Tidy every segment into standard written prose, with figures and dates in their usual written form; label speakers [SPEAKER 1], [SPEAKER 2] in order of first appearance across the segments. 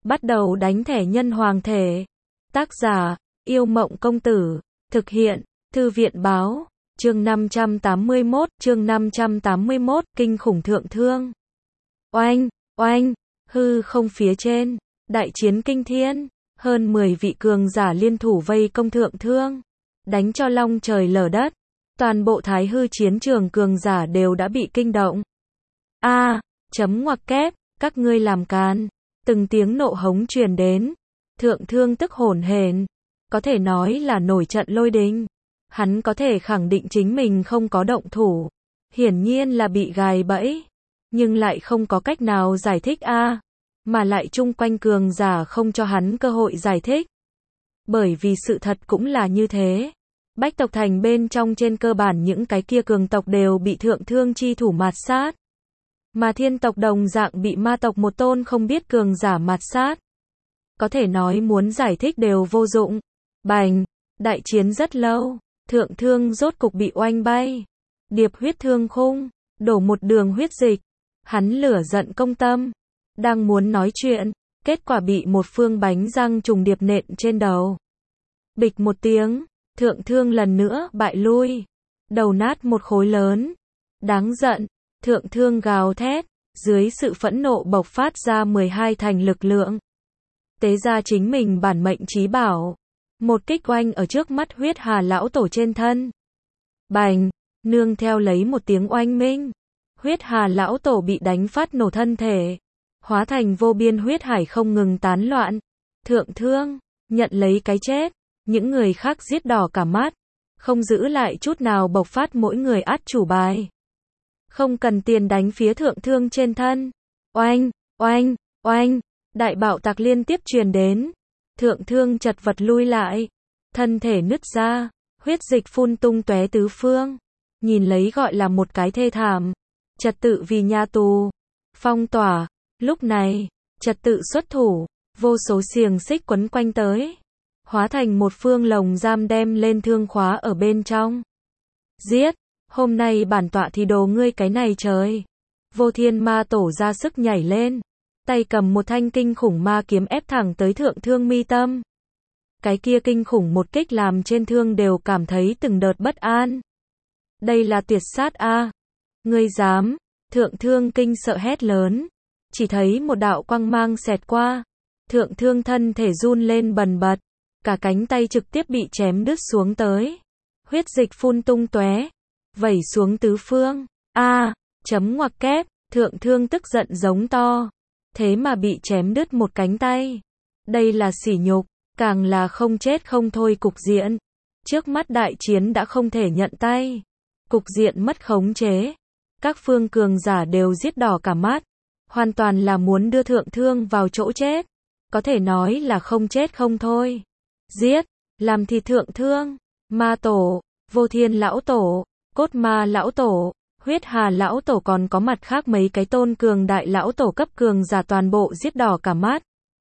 [SPEAKER 1] Bắt đầu đánh thẻ nhân hoàng thể. Tác giả, Yêu Mộng Công Tử. Thực hiện, Thư viện Báo. Chương 581, Kinh khủng thượng thương. Oanh, oanh, hư không phía trên, đại chiến kinh thiên, hơn 10 vị cường giả liên thủ vây công thượng thương, đánh cho long trời lở đất. Toàn bộ thái hư chiến trường cường giả đều đã bị kinh động. Chấm ngoặc kép, các ngươi làm càn. Từng tiếng nộ hống truyền đến. Thượng thương tức hổn hển, có thể nói là nổi trận lôi đình. Hắn có thể khẳng định chính mình không có động thủ, hiển nhiên là bị gài bẫy, nhưng lại không có cách nào giải thích mà lại chung quanh cường giả không cho hắn cơ hội giải thích. Bởi vì sự thật cũng là như thế. Bách tộc thành bên trong trên cơ bản những cái kia cường tộc đều bị thượng thương chi thủ mạt sát. Mà thiên tộc đồng dạng bị ma tộc một tôn không biết cường giả mạt sát. Có thể nói muốn giải thích đều vô dụng. Bành, đại chiến rất lâu, thượng thương rốt cục bị oanh bay. Điệp huyết thương khung, đổ một đường huyết dịch. Hắn lửa giận công tâm, đang muốn nói chuyện, kết quả bị một phương bánh răng trùng điệp nện trên đầu. Bịch một tiếng, thượng thương lần nữa bại lui, đầu nát một khối lớn. Đáng giận, thượng thương gào thét, dưới sự phẫn nộ bộc phát ra 12 thành lực lượng. Tế ra chính mình bản mệnh chí bảo, một kích oanh ở trước mắt huyết hà lão tổ trên thân. Bành, nương theo lấy một tiếng oanh minh, huyết hà lão tổ bị đánh phát nổ thân thể, hóa thành vô biên huyết hải không ngừng tán loạn. Thượng thương, nhận lấy cái chết, những người khác giết đỏ cả mắt, không giữ lại chút nào bộc phát mỗi người át chủ bài. Không cần tiền đánh phía thượng thương trên thân. Oanh, oanh, oanh, đại bạo tạc liên tiếp truyền đến. Thượng thương chật vật lui lại, thân thể nứt ra, huyết dịch phun tung tóe tứ phương. Nhìn lấy gọi là một cái thê thảm. Trật tự vì nhà tù, phong tỏa. Lúc này, trật tự xuất thủ, vô số xiềng xích quấn quanh tới, hóa thành một phương lồng giam đem lên thương khóa ở bên trong. Giết, hôm nay bản tọa thì đồ ngươi cái này trời. Vô thiên ma tổ ra sức nhảy lên, tay cầm một thanh kinh khủng ma kiếm ép thẳng tới thượng thương mi tâm. Cái kia kinh khủng một kích làm trên thương đều cảm thấy từng đợt bất an. Đây là tuyệt sát Ngươi dám? Thượng thương kinh sợ hét lớn. Chỉ thấy một đạo quang mang xẹt qua. Thượng thương thân thể run lên bần bật. Cả cánh tay trực tiếp bị chém đứt xuống tới. Huyết dịch phun tung tóe, vẩy xuống tứ phương. Chấm ngoặc kép, thượng thương tức giận giống to. Thế mà bị chém đứt một cánh tay. Đây là sỉ nhục, càng là không chết không thôi cục diện. Trước mắt đại chiến đã không thể nhận tay. Cục diện mất khống chế. Các phương cường giả đều giết đỏ cả mắt. Hoàn toàn là muốn đưa thượng thương vào chỗ chết. Có thể nói là không chết không thôi. Giết, làm thịt thượng thương. Ma tổ, vô thiên lão tổ, cốt ma lão tổ, huyết hà lão tổ còn có mặt khác mấy cái tôn cường đại lão tổ cấp cường giả toàn bộ giết đỏ cả mắt.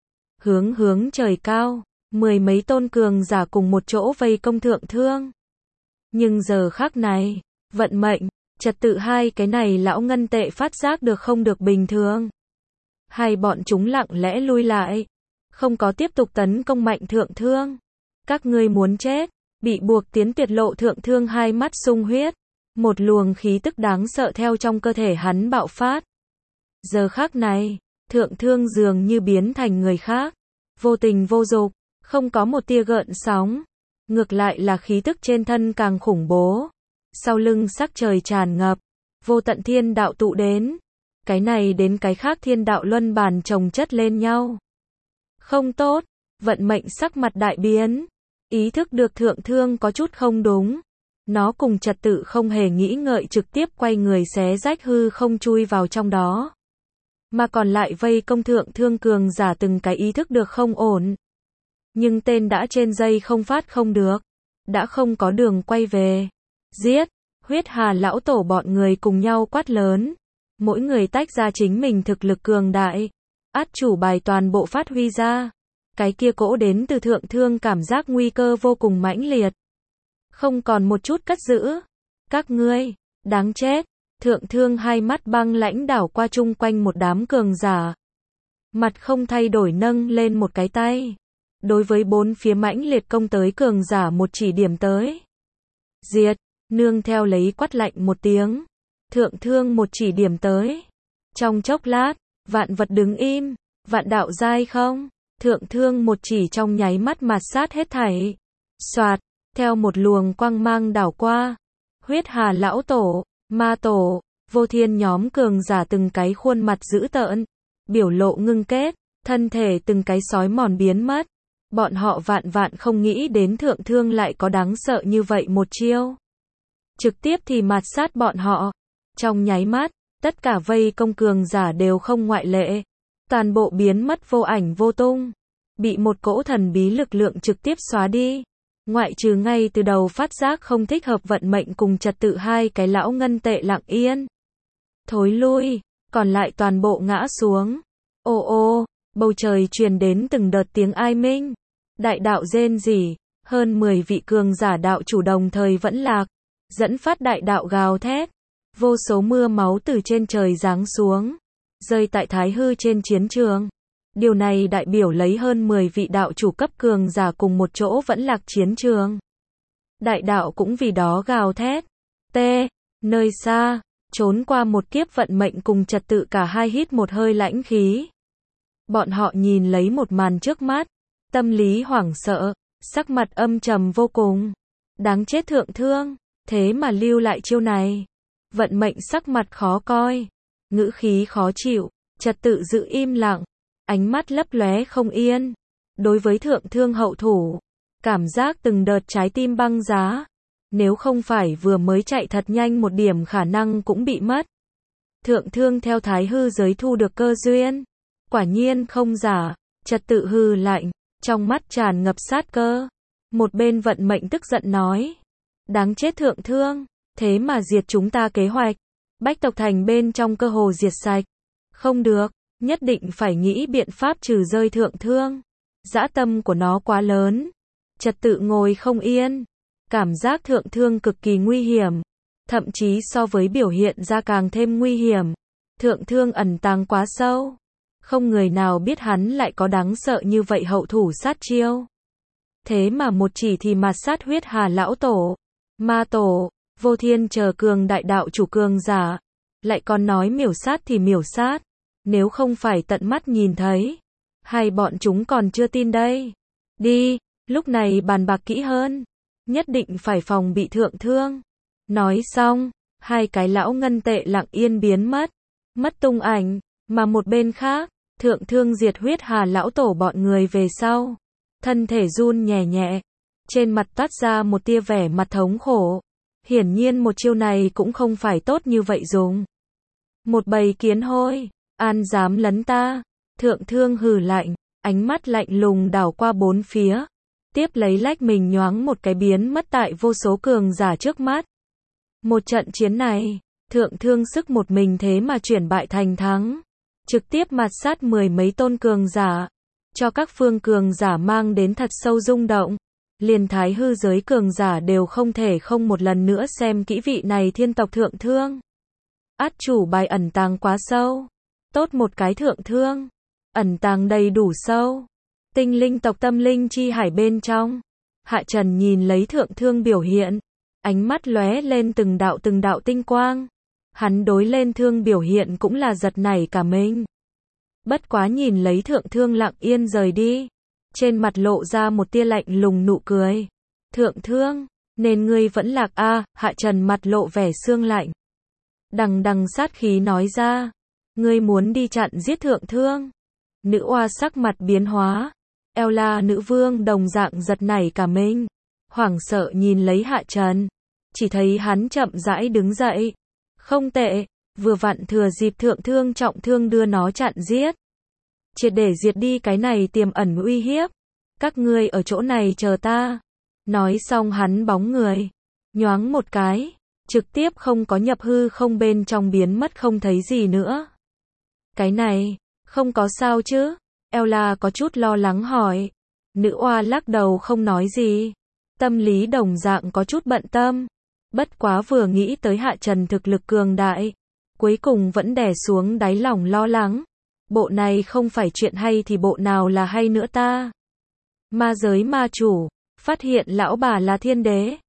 [SPEAKER 1] Hướng trời cao, 10 mấy tôn cường giả cùng một chỗ vây công thượng thương. Nhưng giờ khắc này, vận mệnh, trật tự hai cái này lão ngân tệ phát giác được không được bình thường. Hai bọn chúng lặng lẽ lui lại, không có tiếp tục tấn công mạnh thượng thương. Các ngươi muốn chết, bị buộc tiến tuyệt lộ thượng thương hai mắt sung huyết. Một luồng khí tức đáng sợ theo trong cơ thể hắn bạo phát. Giờ khắc này, thượng thương dường như biến thành người khác. Vô tình vô dục, không có một tia gợn sóng. Ngược lại là khí tức trên thân càng khủng bố. Sau lưng sắc trời tràn ngập, vô tận thiên đạo tụ đến. Cái này đến cái khác thiên đạo luân bàn chồng chất lên nhau. Không tốt, vận mệnh sắc mặt đại biến. Ý thức được thượng thương có chút không đúng. Nó cùng trật tự không hề nghĩ ngợi trực tiếp quay người xé rách hư không chui vào trong đó. Mà còn lại vây công thượng thương cường giả từng cái ý thức được không ổn. Nhưng tên đã trên dây không phát không được. Đã không có đường quay về. Giết, huyết hà lão tổ bọn người cùng nhau quát lớn. Mỗi người tách ra chính mình thực lực cường đại. Át chủ bài toàn bộ phát huy ra. Cái kia cỗ đến từ thượng thương cảm giác nguy cơ vô cùng mãnh liệt. Không còn một chút cất giữ. Các ngươi, đáng chết. Thượng thương hai mắt băng lãnh đảo qua chung quanh một đám cường giả. mặt không thay đổi nâng lên một cái tay. Đối với bốn phía mãnh liệt công tới cường giả một chỉ điểm tới. Diệt, nương theo lấy quát lạnh một tiếng. Thượng thương một chỉ điểm tới. Trong chốc lát, vạn vật đứng im, vạn đạo giai không. Thượng thương một chỉ trong nháy mắt mạt sát hết thảy. Soạt, theo một luồng quang mang đảo qua. Huyết Hà lão tổ, ma tổ, vô thiên nhóm cường giả từng cái khuôn mặt dữ tợn. Biểu lộ ngưng kết, thân thể từng cái sói mòn biến mất. Bọn họ vạn vạn không nghĩ đến thượng thương lại có đáng sợ như vậy một chiêu. Trực tiếp thì mạt sát bọn họ. Trong nháy mắt, tất cả vây công cường giả đều không ngoại lệ. Toàn bộ biến mất vô ảnh vô tung. Bị một cỗ thần bí lực lượng trực tiếp xóa đi. Ngoại trừ ngay từ đầu phát giác không thích hợp vận mệnh cùng trật tự hai cái lão ngân tệ lặng yên. Thối lui, còn lại toàn bộ ngã xuống. Ô ô, bầu trời truyền đến từng đợt tiếng ai minh. Đại đạo rên rỉ, hơn 10 vị cường giả đạo chủ đồng thời vẫn lạc. Dẫn phát đại đạo gào thét. Vô số mưa máu từ trên trời giáng xuống. Rơi tại Thái Hư trên chiến trường. Điều này đại biểu lấy hơn 10 vị đạo chủ cấp cường giả cùng một chỗ vẫn lạc chiến trường. Đại đạo cũng vì đó gào thét. T. Nơi xa, trốn qua một kiếp vận mệnh cùng trật tự cả hai hít một hơi lãnh khí. Bọn họ nhìn lấy một màn trước mắt. Tâm lý hoảng sợ, sắc mặt âm trầm vô cùng. Đáng chết thượng thương, thế mà lưu lại chiêu này. Vận mệnh sắc mặt khó coi. Ngữ khí khó chịu, trật tự giữ im lặng. Ánh mắt lấp lóe không yên. Đối với thượng thương hậu thủ, cảm giác từng đợt trái tim băng giá. Nếu không phải vừa mới chạy thật nhanh một điểm khả năng cũng bị mất. Thượng thương theo Thái Hư giới thu được cơ duyên. Quả nhiên không giả, trật tự hư lạnh, trong mắt tràn ngập sát cơ. Một bên vận mệnh tức giận nói. Đáng chết thượng thương, thế mà diệt chúng ta kế hoạch. Bách tộc thành bên trong cơ hồ diệt sạch. Không được, nhất định phải nghĩ biện pháp trừ rơi thượng thương. Dã tâm của nó quá lớn. Trật tự ngồi không yên. Cảm giác thượng thương cực kỳ nguy hiểm. Thậm chí so với biểu hiện ra càng thêm nguy hiểm. Thượng thương ẩn tàng quá sâu. Không người nào biết hắn lại có đáng sợ như vậy hậu thủ sát chiêu. Thế mà một chỉ thì mạt sát Huyết Hà lão tổ, ma tổ, vô thiên chờ cường đại đạo chủ cường giả. Lại còn nói miểu sát thì miểu sát. Nếu không phải tận mắt nhìn thấy, hay bọn chúng còn chưa tin đây. Đi, lúc này bàn bạc kỹ hơn. Nhất định phải phòng bị thượng thương. Nói xong, hai cái lão ngân tệ lặng yên biến mất. Mất tung ảnh, mà một bên khác, thượng thương diệt Huyết Hà lão tổ bọn người về sau. Thân thể run nhẹ nhẹ. Trên mặt toát ra một tia vẻ mặt thống khổ. Hiển nhiên một chiêu này cũng không phải tốt như vậy dùng. Một bầy kiến hôi, an dám lấn ta. Thượng thương hừ lạnh, ánh mắt lạnh lùng đảo qua bốn phía. Tiếp lấy lách mình nhoáng một cái biến mất tại vô số cường giả trước mắt. Một trận chiến này, thượng thương sức một mình thế mà chuyển bại thành thắng. Trực tiếp mạt sát 10 mấy tôn cường giả. Cho các phương cường giả mang đến thật sâu rung động. Liền Thái Hư giới cường giả đều không thể không một lần nữa xem kỹ vị này thiên tộc thượng thương. Át chủ bài ẩn tàng quá sâu. Tốt một cái thượng thương. Ẩn tàng đầy đủ sâu. Tinh linh tộc tâm linh chi hải bên trong. Hạ Trần nhìn lấy thượng thương biểu hiện. Ánh mắt lóe lên từng đạo tinh quang. Hắn đối lên thương biểu hiện cũng là giật nảy cả mình. Bất quá nhìn lấy thượng thương lặng yên rời đi. Trên mặt lộ ra một tia lạnh lùng nụ cười. Thượng thương, nên ngươi vẫn lạc a. Hạ Trần mặt lộ vẻ sương lạnh. Đằng đằng sát khí nói ra. Ngươi muốn đi chặn giết thượng thương. Nữ oa sắc mặt biến hóa. Ella nữ vương đồng dạng giật nảy cả mình. Hoảng sợ nhìn lấy Hạ Trần. Chỉ thấy hắn chậm rãi đứng dậy. Không tệ, vừa vặn thừa dịp thượng thương trọng thương đưa nó chặn giết. Triệt để diệt đi cái này tiềm ẩn uy hiếp. Các ngươi ở chỗ này chờ ta. Nói xong hắn bóng người. Nhoáng một cái. Trực tiếp không có nhập hư không bên trong biến mất không thấy gì nữa. Cái này, không có sao chứ? Ella có chút lo lắng hỏi. Nữ oa lắc đầu không nói gì. Tâm lý đồng dạng có chút bận tâm. Bất quá vừa nghĩ tới Hạ Trần thực lực cường đại. Cuối cùng vẫn đè xuống đáy lòng lo lắng. Bộ này không phải chuyện hay thì bộ nào là hay nữa ta? Ma giới ma chủ, phát hiện lão bà là thiên đế.